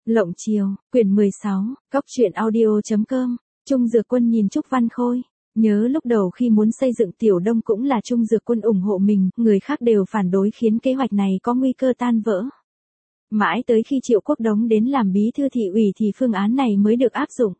Lộng Chiều, quyển 16, Cóc truyện audio.com, Trung Dược Quân nhìn Trúc Văn Khôi. Nhớ lúc đầu khi muốn xây dựng Tiểu Đông cũng là Trung Dược Quân ủng hộ mình, người khác đều phản đối khiến kế hoạch này có nguy cơ tan vỡ. Mãi tới khi Triệu Quốc Đống đến làm bí thư thị ủy thì phương án này mới được áp dụng.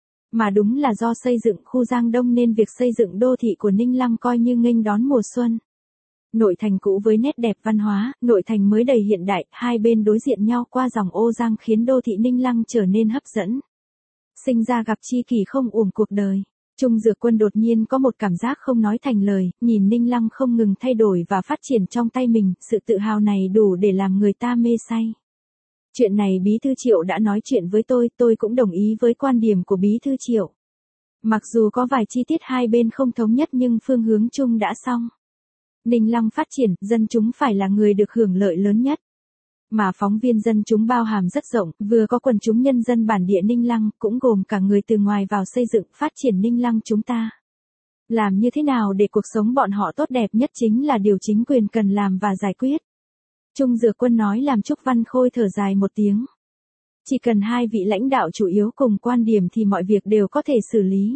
Mà đúng là do xây dựng khu Giang Đông nên việc xây dựng đô thị của Ninh Lăng coi như nghênh đón mùa xuân. Nội thành cũ với nét đẹp văn hóa, nội thành mới đầy hiện đại, hai bên đối diện nhau qua dòng ô Giang khiến đô thị Ninh Lăng trở nên hấp dẫn. Sinh ra gặp tri kỷ không uổng cuộc đời. Trung Dược Quân đột nhiên có một cảm giác không nói thành lời, nhìn Ninh Lăng không ngừng thay đổi và phát triển trong tay mình, sự tự hào này đủ để làm người ta mê say. Chuyện này Bí thư Triệu đã nói chuyện với tôi cũng đồng ý với quan điểm của Bí thư Triệu. Mặc dù có vài chi tiết hai bên không thống nhất nhưng phương hướng chung đã xong. Ninh Lăng phát triển, dân chúng phải là người được hưởng lợi lớn nhất. Mà phóng viên dân chúng bao hàm rất rộng, vừa có quần chúng nhân dân bản địa Ninh Lăng, cũng gồm cả người từ ngoài vào xây dựng phát triển Ninh Lăng chúng ta. Làm như thế nào để cuộc sống bọn họ tốt đẹp nhất chính là điều chính quyền cần làm và giải quyết. Trung Dược Quân nói làm Trúc Văn Khôi thở dài một tiếng. Chỉ cần hai vị lãnh đạo chủ yếu cùng quan điểm thì mọi việc đều có thể xử lý.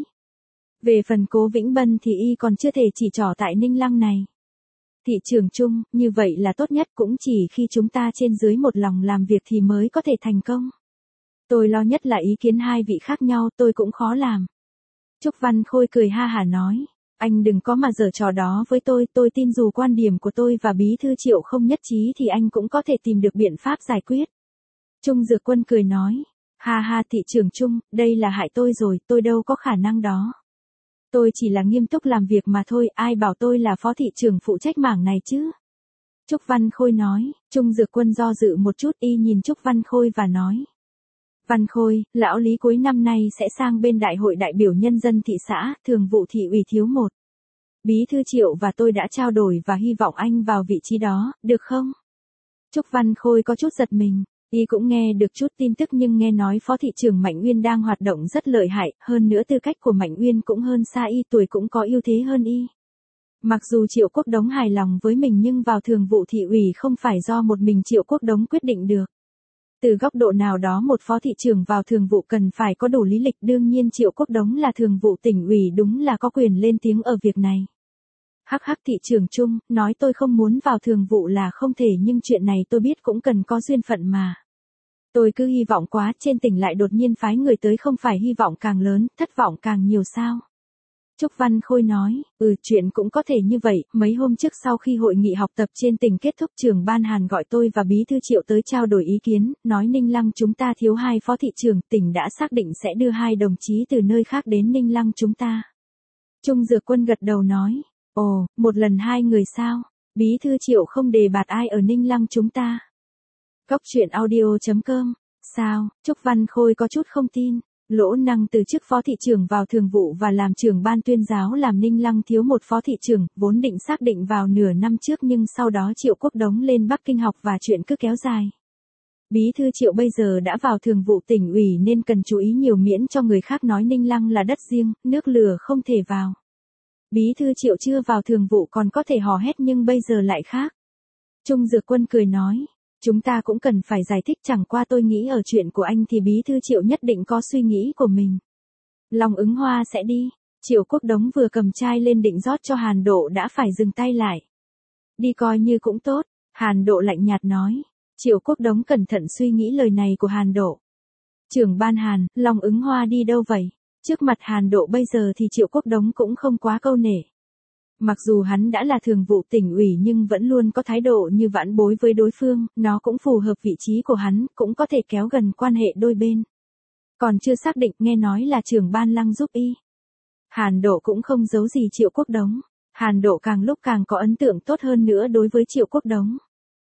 Về phần Cố Vĩnh Bân thì y còn chưa thể chỉ trỏ tại Ninh Lăng này. Thị trường chung, như vậy là tốt nhất, cũng chỉ khi chúng ta trên dưới một lòng làm việc thì mới có thể thành công. Tôi lo nhất là ý kiến hai vị khác nhau, tôi cũng khó làm. Trúc Văn Khôi cười ha hả nói, anh đừng có mà giở trò đó với tôi tin dù quan điểm của tôi và Bí thư Triệu không nhất trí thì anh cũng có thể tìm được biện pháp giải quyết. Trung Dược Quân cười nói, ha ha, thị trường chung, đây là hại tôi rồi, tôi đâu có khả năng đó. Tôi chỉ là nghiêm túc làm việc mà thôi, ai bảo tôi là phó thị trưởng phụ trách mảng này chứ. Trúc Văn Khôi nói, Trung Dược Quân do dự một chút, y nhìn Trúc Văn Khôi và nói. Văn Khôi, lão Lý cuối năm nay sẽ sang bên đại hội đại biểu nhân dân thị xã, thường vụ thị ủy thiếu một. Bí thư Triệu và tôi đã trao đổi và hy vọng anh vào vị trí đó, được không? Trúc Văn Khôi có chút giật mình. Y cũng nghe được chút tin tức nhưng nghe nói phó thị trưởng Mạnh Uyên đang hoạt động rất lợi hại, hơn nữa tư cách của Mạnh Uyên cũng hơn xa y, tuổi cũng có ưu thế hơn y. Mặc dù Triệu Quốc Đống hài lòng với mình nhưng vào thường vụ thị ủy không phải do một mình Triệu Quốc Đống quyết định được. Từ góc độ nào đó một phó thị trưởng vào thường vụ cần phải có đủ lý lịch, đương nhiên Triệu Quốc Đống là thường vụ tỉnh ủy đúng là có quyền lên tiếng ở việc này. Hắc hắc, thị trường chung, nói tôi không muốn vào thường vụ là không thể nhưng chuyện này tôi biết cũng cần có duyên phận mà. Tôi cứ hy vọng quá, trên tỉnh lại đột nhiên phái người tới không phải hy vọng càng lớn, thất vọng càng nhiều sao. Trúc Văn Khôi nói, chuyện cũng có thể như vậy, mấy hôm trước sau khi hội nghị học tập trên tỉnh kết thúc trưởng ban Hàn gọi tôi và Bí thư Triệu tới trao đổi ý kiến, nói Ninh Lăng chúng ta thiếu 2 phó thị trưởng, tỉnh đã xác định sẽ đưa 2 đồng chí từ nơi khác đến Ninh Lăng chúng ta. Trung Dược Quân gật đầu nói, ồ, một lần 2 người sao, Bí thư Triệu không đề bạt ai ở Ninh Lăng chúng ta. Cóc truyện audio.com, sao, Trúc Văn Khôi có chút không tin, Lỗ Năng từ chức phó thị trưởng vào thường vụ và làm trưởng ban tuyên giáo làm Ninh Lăng thiếu một phó thị trưởng, vốn định xác định vào nửa năm trước nhưng sau đó Triệu Quốc Đống lên Bắc Kinh học và chuyện cứ kéo dài. Bí thư Triệu bây giờ đã vào thường vụ tỉnh ủy nên cần chú ý nhiều miễn cho người khác nói Ninh Lăng là đất riêng, nước lửa không thể vào. Bí thư Triệu chưa vào thường vụ còn có thể hò hét nhưng bây giờ lại khác. Trung Dược Quân cười nói. Chúng ta cũng cần phải giải thích, chẳng qua tôi nghĩ ở chuyện của anh thì Bí thư Triệu nhất định có suy nghĩ của mình. Long Ứng Hoa sẽ đi. Triệu Quốc Đống vừa cầm chai lên định rót cho Hàn Độ đã phải dừng tay lại. Đi coi như cũng tốt, Hàn Độ lạnh nhạt nói. Triệu Quốc Đống cẩn thận suy nghĩ lời này của Hàn Độ. Trưởng ban Hàn, Long Ứng Hoa đi đâu vậy? Trước mặt Hàn Độ bây giờ thì Triệu Quốc Đống cũng không quá câu nể. Mặc dù hắn đã là thường vụ tỉnh ủy nhưng vẫn luôn có thái độ như vãn bối với đối phương, nó cũng phù hợp vị trí của hắn, cũng có thể kéo gần quan hệ đôi bên. Còn chưa xác định, nghe nói là trưởng ban Lăng giúp y. Hàn Độ cũng không giấu gì Triệu Quốc Đống. Hàn Độ càng lúc càng có ấn tượng tốt hơn nữa đối với Triệu Quốc Đống.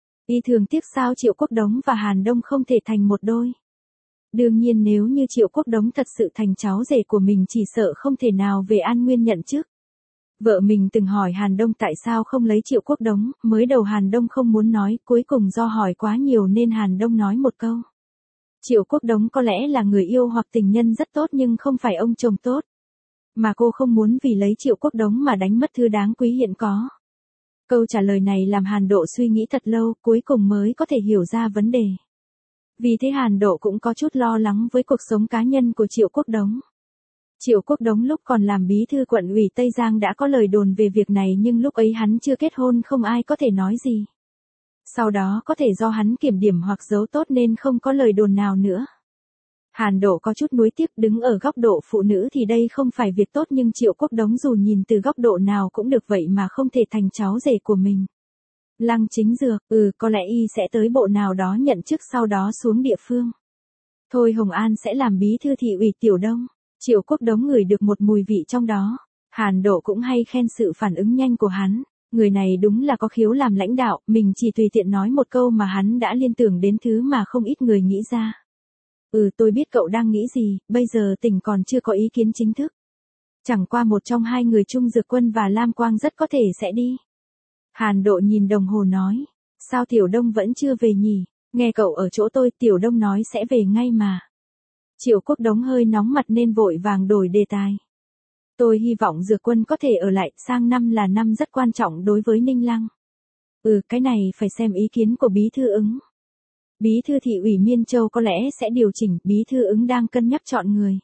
Y thường tiếc sao Triệu Quốc Đống và Hàn Đông không thể thành một đôi. Đương nhiên nếu như Triệu Quốc Đống thật sự thành cháu rể của mình chỉ sợ không thể nào về An Nguyên nhận chức. Vợ mình từng hỏi Hàn Đông tại sao không lấy Triệu Quốc Đống, mới đầu Hàn Đông không muốn nói, cuối cùng do hỏi quá nhiều nên Hàn Đông nói một câu. Triệu Quốc Đống có lẽ là người yêu hoặc tình nhân rất tốt nhưng không phải ông chồng tốt. Mà cô không muốn vì lấy Triệu Quốc Đống mà đánh mất thứ đáng quý hiện có. Câu trả lời này làm Hàn Độ suy nghĩ thật lâu, cuối cùng mới có thể hiểu ra vấn đề. Vì thế Hàn Độ cũng có chút lo lắng với cuộc sống cá nhân của Triệu Quốc Đống. Triệu Quốc Đống lúc còn làm bí thư quận ủy Tây Giang đã có lời đồn về việc này nhưng lúc ấy hắn chưa kết hôn không ai có thể nói gì. Sau đó có thể do hắn kiểm điểm hoặc giấu tốt nên không có lời đồn nào nữa. Hàn Độ có chút nuối tiếc, đứng ở góc độ phụ nữ thì đây không phải việc tốt nhưng Triệu Quốc Đống dù nhìn từ góc độ nào cũng được vậy mà không thể thành cháu rể của mình. Lăng Chính Dược, có lẽ y sẽ tới bộ nào đó nhận chức sau đó xuống địa phương. Thôi Hồng An sẽ làm bí thư thị ủy Tiểu Đông. Triệu Quốc Đống ngửi được một mùi vị trong đó. Hàn Độ cũng hay khen sự phản ứng nhanh của hắn. Người này đúng là có khiếu làm lãnh đạo, mình chỉ tùy tiện nói một câu mà hắn đã liên tưởng đến thứ mà không ít người nghĩ ra. Tôi biết cậu đang nghĩ gì, bây giờ tỉnh còn chưa có ý kiến chính thức. Chẳng qua một trong hai người Trung Dược Quân và Lam Quang rất có thể sẽ đi. Hàn Độ nhìn đồng hồ nói, sao Tiểu Đông vẫn chưa về nhỉ, nghe cậu ở chỗ tôi Tiểu Đông nói sẽ về ngay mà. Triệu Quốc Đống hơi nóng mặt nên vội vàng đổi đề tài. Tôi hy vọng Dược Quân có thể ở lại, sang năm là năm rất quan trọng đối với Ninh Lăng. Cái này phải xem ý kiến của Bí Thư Ứng. Bí Thư thị ủy Miên Châu có lẽ sẽ điều chỉnh, Bí Thư Ứng đang cân nhắc chọn người.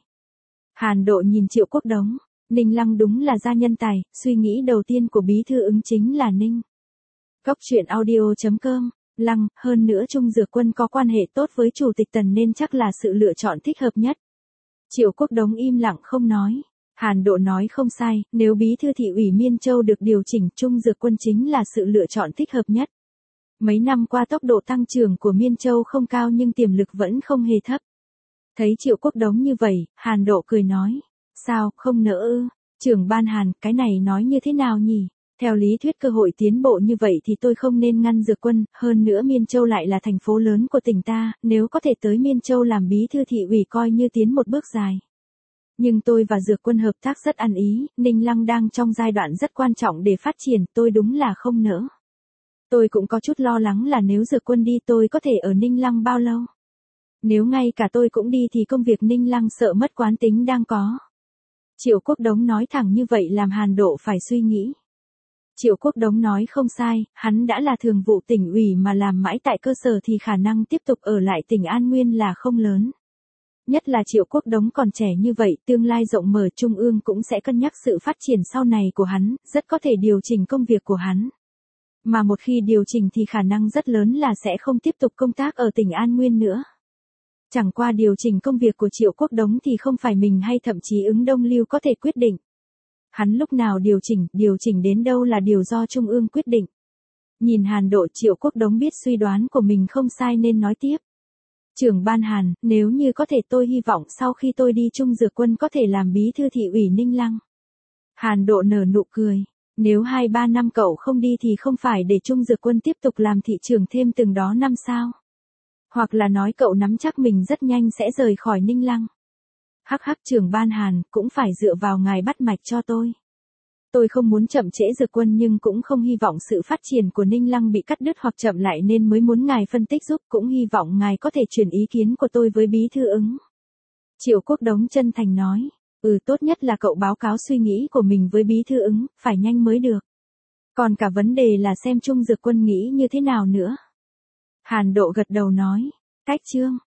Hàn Độ nhìn Triệu Quốc Đống, Ninh Lăng đúng là gia nhân tài, suy nghĩ đầu tiên của Bí Thư Ứng chính là Ninh. Góc truyện audio.com, Lăng, hơn nữa Trung Dược Quân có quan hệ tốt với Chủ tịch Tần nên chắc là sự lựa chọn thích hợp nhất. Triệu Quốc Đống im lặng không nói. Hàn Độ nói không sai, nếu Bí Thư thị ủy Miên Châu được điều chỉnh, Trung Dược Quân chính là sự lựa chọn thích hợp nhất. Mấy năm qua tốc độ tăng trưởng của Miên Châu không cao nhưng tiềm lực vẫn không hề thấp. Thấy Triệu Quốc Đống như vậy, Hàn Độ cười nói, sao, không nỡ ư? Trưởng ban Hàn, cái này nói như thế nào nhỉ? Theo lý thuyết cơ hội tiến bộ như vậy thì tôi không nên ngăn Dược Quân, hơn nữa Miên Châu lại là thành phố lớn của tỉnh ta, nếu có thể tới Miên Châu làm bí thư thị ủy coi như tiến một bước dài. Nhưng tôi và Dược Quân hợp tác rất ăn ý, Ninh Lăng đang trong giai đoạn rất quan trọng để phát triển, tôi đúng là không nỡ. Tôi cũng có chút lo lắng là nếu Dược Quân đi tôi có thể ở Ninh Lăng bao lâu. Nếu ngay cả tôi cũng đi thì công việc Ninh Lăng sợ mất quán tính đang có. Triệu Quốc Đống nói thẳng như vậy làm Hàn Độ phải suy nghĩ. Triệu Quốc Đống nói không sai, hắn đã là thường vụ tỉnh ủy mà làm mãi tại cơ sở thì khả năng tiếp tục ở lại tỉnh An Nguyên là không lớn. Nhất là Triệu Quốc Đống còn trẻ như vậy, tương lai rộng mở Trung ương cũng sẽ cân nhắc sự phát triển sau này của hắn, rất có thể điều chỉnh công việc của hắn. Mà một khi điều chỉnh thì khả năng rất lớn là sẽ không tiếp tục công tác ở tỉnh An Nguyên nữa. Chẳng qua điều chỉnh công việc của Triệu Quốc Đống thì không phải mình hay thậm chí Ứng Đông Lưu có thể quyết định. Hắn lúc nào điều chỉnh đến đâu là điều do Trung ương quyết định. Nhìn Hàn Độ, Triệu Quốc Đống biết suy đoán của mình không sai nên nói tiếp. Trưởng ban Hàn, nếu như có thể tôi hy vọng sau khi tôi đi Trung Dược Quân có thể làm bí thư thị ủy Ninh Lăng. Hàn Độ nở nụ cười. Nếu 2-3 năm cậu không đi thì không phải để Trung Dược Quân tiếp tục làm thị trưởng thêm từng đó năm sao? Hoặc là nói cậu nắm chắc mình rất nhanh sẽ rời khỏi Ninh Lăng. Hắc hắc, trưởng ban Hàn, cũng phải dựa vào ngài bắt mạch cho tôi. Tôi không muốn chậm trễ Dược Quân nhưng cũng không hy vọng sự phát triển của Ninh Lăng bị cắt đứt hoặc chậm lại nên mới muốn ngài phân tích giúp, cũng hy vọng ngài có thể truyền ý kiến của tôi với Bí Thư Ứng. Triệu Quốc Đống chân thành nói, tốt nhất là cậu báo cáo suy nghĩ của mình với Bí Thư Ứng, phải nhanh mới được. Còn cả vấn đề là xem Trung Dược Quân nghĩ như thế nào nữa. Hàn Độ gật đầu nói, cách chương.